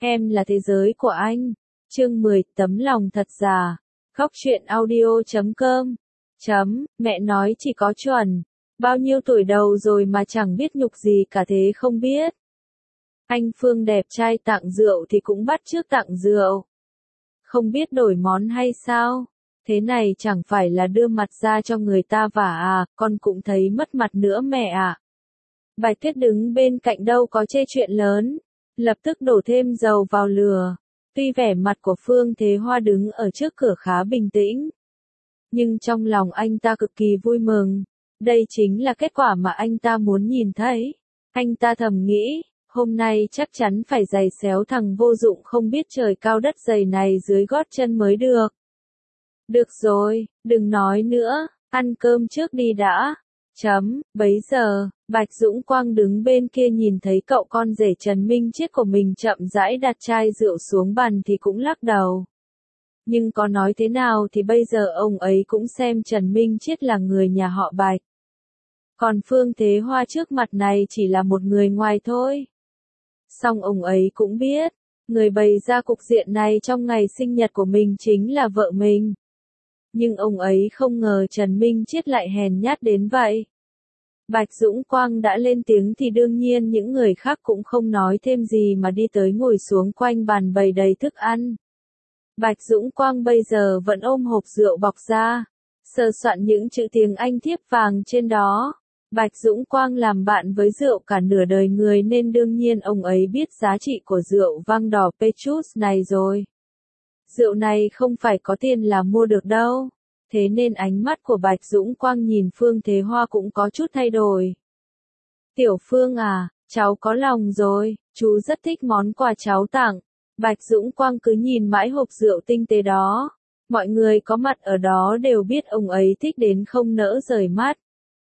Em là thế giới của anh. Chương 10, tấm lòng thật già. Góc truyện audio.com. Mẹ nói chỉ có chuẩn. Bao nhiêu tuổi đầu rồi mà chẳng biết nhục gì cả thế không biết. Anh Phương đẹp trai tặng rượu thì cũng bắt chước tặng rượu. Không biết đổi món hay sao? Thế này chẳng phải là đưa mặt ra cho người ta vả à, con cũng thấy mất mặt nữa mẹ ạ. Bạch Tuyết đứng bên cạnh đâu có chê chuyện lớn, lập tức đổ thêm dầu vào lửa. Tuy vẻ mặt của Phương Thế Hoa đứng ở trước cửa khá bình tĩnh, nhưng trong lòng anh ta cực kỳ vui mừng. Đây chính là kết quả mà anh ta muốn nhìn thấy. Anh ta thầm nghĩ, hôm nay chắc chắn phải giày xéo thằng vô dụng không biết trời cao đất dày này dưới gót chân mới được. Được rồi, đừng nói nữa, ăn cơm trước đi đã. Bấy giờ, Bạch Dũng Quang đứng bên kia nhìn thấy cậu con rể Trần Minh Chiết của mình chậm rãi đặt chai rượu xuống bàn thì cũng lắc đầu. Nhưng có nói thế nào thì bây giờ ông ấy cũng xem Trần Minh Chiết là người nhà họ Bạch. Còn Phương Thế Hoa trước mặt này chỉ là một người ngoài thôi. Song ông ấy cũng biết, người bày ra cục diện này trong ngày sinh nhật của mình chính là vợ mình. Nhưng ông ấy không ngờ Trần Minh Chiết lại hèn nhát đến vậy. Bạch Dũng Quang đã lên tiếng thì đương nhiên những người khác cũng không nói thêm gì mà đi tới ngồi xuống quanh bàn bày đầy thức ăn. Bạch Dũng Quang bây giờ vẫn ôm hộp rượu bọc ra, sờ soạn những chữ tiếng Anh thiếp vàng trên đó. Bạch Dũng Quang làm bạn với rượu cả nửa đời người nên đương nhiên ông ấy biết giá trị của rượu vang đỏ Petrus này rồi. Rượu này không phải có tiền là mua được đâu. Thế nên ánh mắt của Bạch Dũng Quang nhìn Phương Thế Hoa cũng có chút thay đổi. Tiểu Phương à, cháu có lòng rồi, chú rất thích món quà cháu tặng. Bạch Dũng Quang cứ nhìn mãi hộp rượu tinh tế đó. Mọi người có mặt ở đó đều biết ông ấy thích đến không nỡ rời mắt.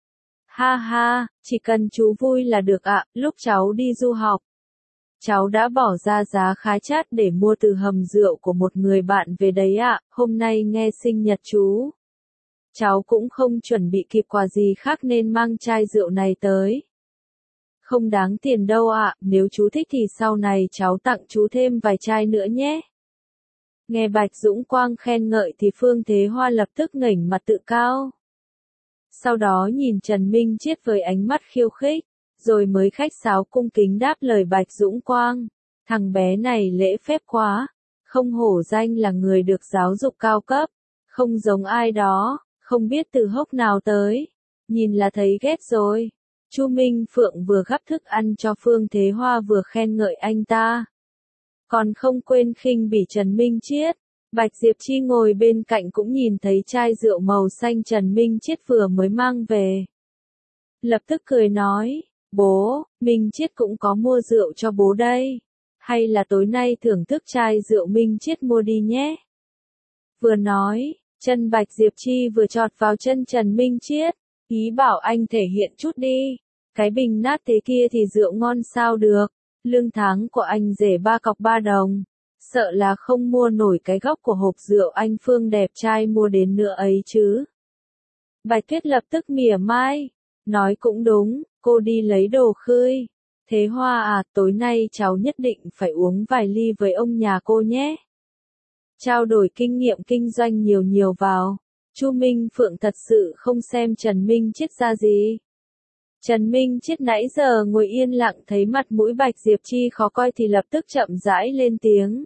Ha ha, chỉ cần chú vui là được ạ, lúc cháu đi du học. Cháu đã bỏ ra giá khá chát để mua từ hầm rượu của một người bạn về đấy ạ, hôm nay nghe sinh nhật chú. Cháu cũng không chuẩn bị kịp quà gì khác nên mang chai rượu này tới. Không đáng tiền đâu ạ, nếu chú thích thì sau này cháu tặng chú thêm vài chai nữa nhé. Nghe Bạch Dũng Quang khen ngợi thì Phương Thế Hoa lập tức ngẩng mặt tự cao. Sau đó nhìn Trần Minh Chiết với ánh mắt khiêu khích, rồi mới khách sáo cung kính đáp lời Bạch Dũng Quang. Thằng bé này lễ phép quá, không hổ danh là người được giáo dục cao cấp, không giống ai đó, không biết từ hốc nào tới, nhìn là thấy ghét rồi. Chu Minh Phượng vừa gắp thức ăn cho Phương Thế Hoa vừa khen ngợi anh ta. Còn không quên khinh bỉ Trần Minh Chiết. Bạch Diệp Chi ngồi bên cạnh cũng nhìn thấy chai rượu màu xanh Trần Minh Chiết vừa mới mang về. Lập tức cười nói, bố, Minh Chiết cũng có mua rượu cho bố đây. Hay là tối nay thưởng thức chai rượu Minh Chiết mua đi nhé. Vừa nói, chân Bạch Diệp Chi vừa chọt vào chân Trần Minh Chiết, ý bảo anh thể hiện chút đi. Cái bình nát thế kia thì rượu ngon sao được, lương tháng của anh rể 3 cọc 3 đồng. Sợ là không mua nổi cái góc của hộp rượu anh Phương đẹp trai mua đến nữa ấy chứ. Bạch Tuyết lập tức mỉa mai, nói cũng đúng, cô đi lấy đồ khơi. Thế Hoa à, tối nay cháu nhất định phải uống vài ly với ông nhà cô nhé. Trao đổi kinh nghiệm kinh doanh nhiều nhiều vào. Chu Minh Phượng thật sự không xem Trần Minh Chiết ra gì. Trần Minh Chiết nãy giờ ngồi yên lặng thấy mặt mũi Bạch Diệp Chi khó coi thì lập tức chậm rãi lên tiếng.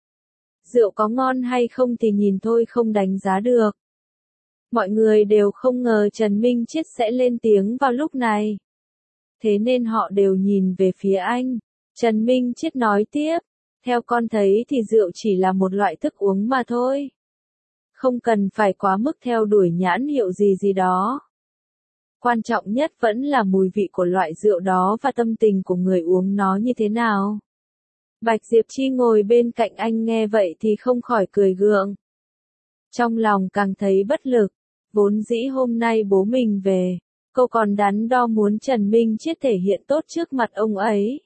Rượu có ngon hay không thì nhìn thôi không đánh giá được. Mọi người đều không ngờ Trần Minh Chiết sẽ lên tiếng vào lúc này. Thế nên họ đều nhìn về phía anh. Trần Minh Chiết nói tiếp, theo con thấy thì rượu chỉ là một loại thức uống mà thôi. Không cần phải quá mức theo đuổi nhãn hiệu gì gì đó. Quan trọng nhất vẫn là mùi vị của loại rượu đó và tâm tình của người uống nó như thế nào. Bạch Diệp Chi ngồi bên cạnh anh nghe vậy thì không khỏi cười gượng. Trong lòng càng thấy bất lực, vốn dĩ hôm nay bố mình về, cô còn đắn đo muốn Trần Minh Chiết thể hiện tốt trước mặt ông ấy.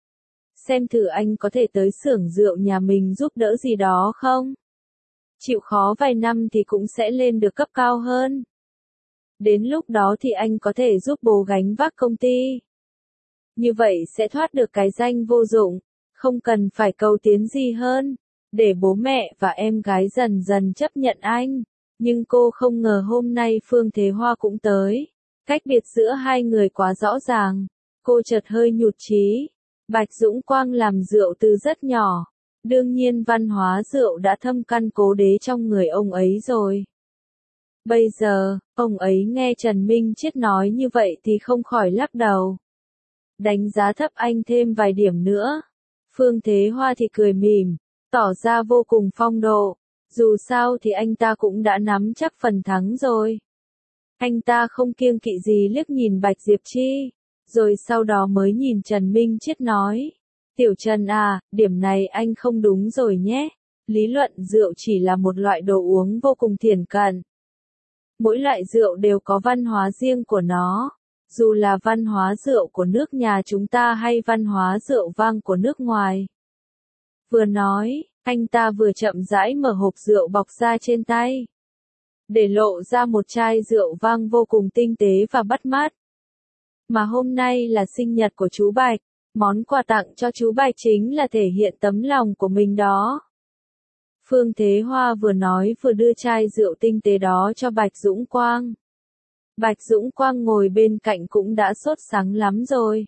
Xem thử anh có thể tới xưởng rượu nhà mình giúp đỡ gì đó không? Chịu khó vài năm thì cũng sẽ lên được cấp cao hơn. Đến lúc đó thì anh có thể giúp bố gánh vác công ty. Như vậy sẽ thoát được cái danh vô dụng. không cần phải cầu tiến gì hơn, để bố mẹ và em gái dần dần chấp nhận anh. Nhưng cô không ngờ hôm nay Phương Thế Hoa cũng tới. Cách biệt giữa hai người quá rõ ràng. Cô chợt hơi nhụt chí. Bạch Dũng Quang làm rượu từ rất nhỏ. Đương nhiên văn hóa rượu đã thâm căn cố đế trong người ông ấy rồi. Bây giờ, ông ấy nghe Trần Minh Chiết nói như vậy thì không khỏi lắc đầu. Đánh giá thấp anh thêm vài điểm nữa. Phương Thế Hoa thì cười mỉm, tỏ ra vô cùng phong độ. Dù sao thì anh ta cũng đã nắm chắc phần thắng rồi. Anh ta không kiêng kỵ gì liếc nhìn Bạch Diệp Chi, rồi sau đó mới nhìn Trần Minh Chiết nói. Tiểu Trần à, điểm này anh không đúng rồi nhé. Lý luận rượu chỉ là một loại đồ uống vô cùng thiển cận. Mỗi loại rượu đều có văn hóa riêng của nó. Dù là văn hóa rượu của nước nhà chúng ta hay văn hóa rượu vang của nước ngoài. Vừa nói, anh ta vừa chậm rãi mở hộp rượu bọc ra trên tay. Để lộ ra một chai rượu vang vô cùng tinh tế và bắt mắt. Mà hôm nay là sinh nhật của chú Bạch. Món quà tặng cho chú Bạch chính là thể hiện tấm lòng của mình đó. Phương Thế Hoa vừa nói vừa đưa chai rượu tinh tế đó cho Bạch Dũng Quang. Bạch Dũng Quang ngồi bên cạnh cũng đã sốt sắng lắm rồi.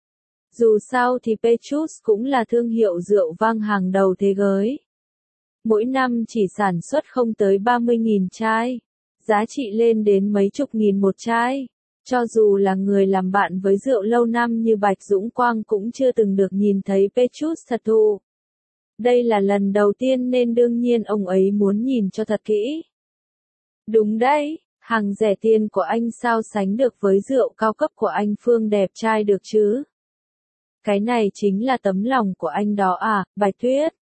Dù sao thì Petrus cũng là thương hiệu rượu vang hàng đầu thế giới. Mỗi năm chỉ sản xuất không tới 30.000 chai. Giá trị lên đến mấy chục nghìn một chai. Cho dù là người làm bạn với rượu lâu năm như Bạch Dũng Quang cũng chưa từng được nhìn thấy Petrus thật thụ. Đây là lần đầu tiên nên đương nhiên ông ấy muốn nhìn cho thật kỹ. Đúng đấy, hàng rẻ tiền của anh sao sánh được với rượu cao cấp của anh Phương đẹp trai được chứ? Cái này chính là tấm lòng của anh đó à, Bạch Tuyết.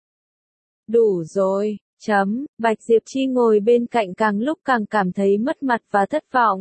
Đủ rồi, Bạch Diệp Chi ngồi bên cạnh càng lúc càng cảm thấy mất mặt và thất vọng.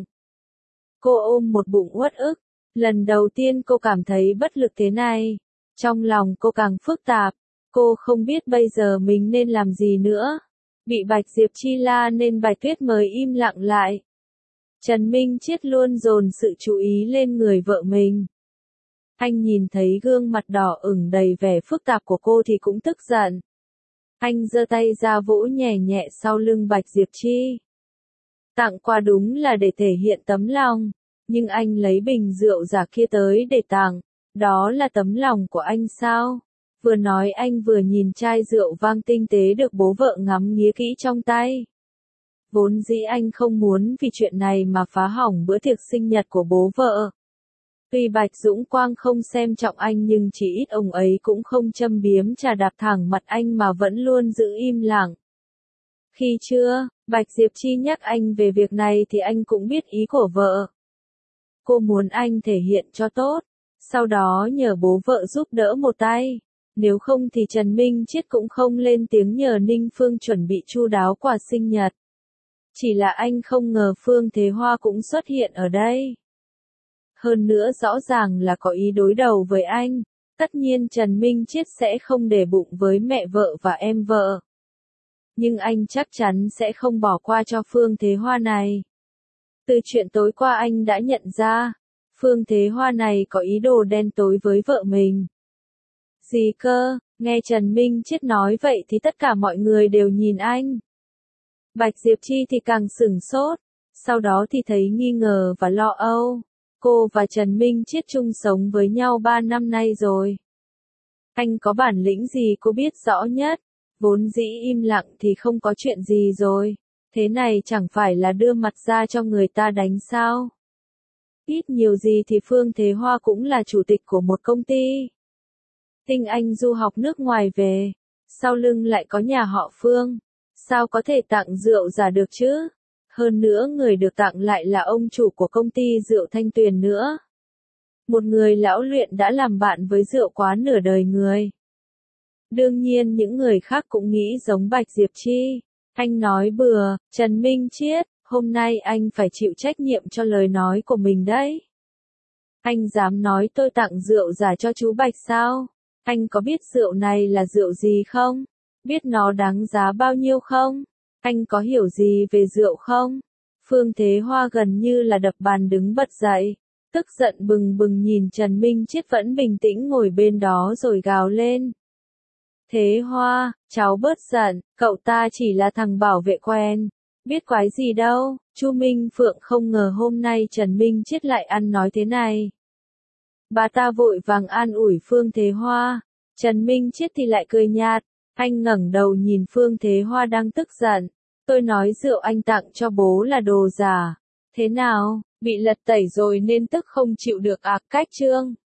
Cô ôm một bụng uất ức, lần đầu tiên cô cảm thấy bất lực thế này. Trong lòng cô càng phức tạp, cô không biết bây giờ mình nên làm gì nữa. Bị Bạch Diệp Chi la nên Bạch Tuyết mới im lặng lại. Trần Minh Chiết luôn dồn sự chú ý lên người vợ mình. Anh nhìn thấy gương mặt đỏ ửng đầy vẻ phức tạp của cô thì cũng tức giận. Anh giơ tay ra vỗ nhẹ nhẹ sau lưng Bạch Diệp Chi. Tặng quà đúng là để thể hiện tấm lòng, nhưng anh lấy bình rượu giả kia tới để tặng, đó là tấm lòng của anh sao? Vừa nói anh vừa nhìn chai rượu vang tinh tế được bố vợ ngắm nghía kỹ trong tay. Vốn dĩ anh không muốn vì chuyện này mà phá hỏng bữa tiệc sinh nhật của bố vợ. Tuy Bạch Dũng Quang không xem trọng anh nhưng chỉ ít ông ấy cũng không châm biếm chà đạp thẳng mặt anh mà vẫn luôn giữ im lặng. Khi chưa, Bạch Diệp Chi nhắc anh về việc này thì anh cũng biết ý của vợ. Cô muốn anh thể hiện cho tốt, sau đó nhờ bố vợ giúp đỡ một tay. Nếu không thì Trần Minh Chiết cũng không lên tiếng nhờ Ninh Phương chuẩn bị chu đáo quà sinh nhật. Chỉ là anh không ngờ Phương Thế Hoa cũng xuất hiện ở đây. Hơn nữa rõ ràng là có ý đối đầu với anh. Tất nhiên Trần Minh Chiết sẽ không để bụng với mẹ vợ và em vợ. Nhưng anh chắc chắn sẽ không bỏ qua cho Phương Thế Hoa này. Từ chuyện tối qua anh đã nhận ra, Phương Thế Hoa này có ý đồ đen tối với vợ mình. Gì cơ, nghe Trần Minh Chiết nói vậy thì tất cả mọi người đều nhìn anh. Bạch Diệp Chi thì càng sửng sốt, sau đó thì thấy nghi ngờ và lo âu. Cô và Trần Minh Chiết chung sống với nhau 3 năm nay rồi. Anh có bản lĩnh gì cô biết rõ nhất, vốn dĩ im lặng thì không có chuyện gì rồi. Thế này chẳng phải là đưa mặt ra cho người ta đánh sao? Ít nhiều gì thì Phương Thế Hoa cũng là chủ tịch của một công ty. Tinh Anh du học nước ngoài về, sau lưng lại có nhà họ Phương. Sao có thể tặng rượu giả được chứ? Hơn nữa người được tặng lại là ông chủ của công ty rượu Thanh Tuyền nữa. Một người lão luyện đã làm bạn với rượu quá nửa đời người. Đương nhiên những người khác cũng nghĩ giống Bạch Diệp Chi. Anh nói bừa, Trần Minh Chiết, hôm nay anh phải chịu trách nhiệm cho lời nói của mình đấy. Anh dám nói tôi tặng rượu giả cho chú Bạch sao? Anh có biết rượu này là rượu gì không? Biết nó đáng giá bao nhiêu không? Anh có hiểu gì về rượu không? Phương Thế Hoa gần như là đập bàn đứng bật dậy. Tức giận bừng bừng nhìn Trần Minh Chiết vẫn bình tĩnh ngồi bên đó rồi gào lên. Thế Hoa, cháu bớt giận, cậu ta chỉ là thằng bảo vệ quen. Biết quái gì đâu, Chu Minh Phượng không ngờ hôm nay Trần Minh Chết lại ăn nói thế này. Bà ta vội vàng an ủi Phương Thế Hoa. Trần Minh Chết thì lại cười nhạt. Anh ngẩng đầu nhìn Phương Thế Hoa đang tức giận. Tôi nói rượu anh tặng cho bố là đồ giả. Thế nào, bị lật tẩy rồi nên tức không chịu được cách Trương.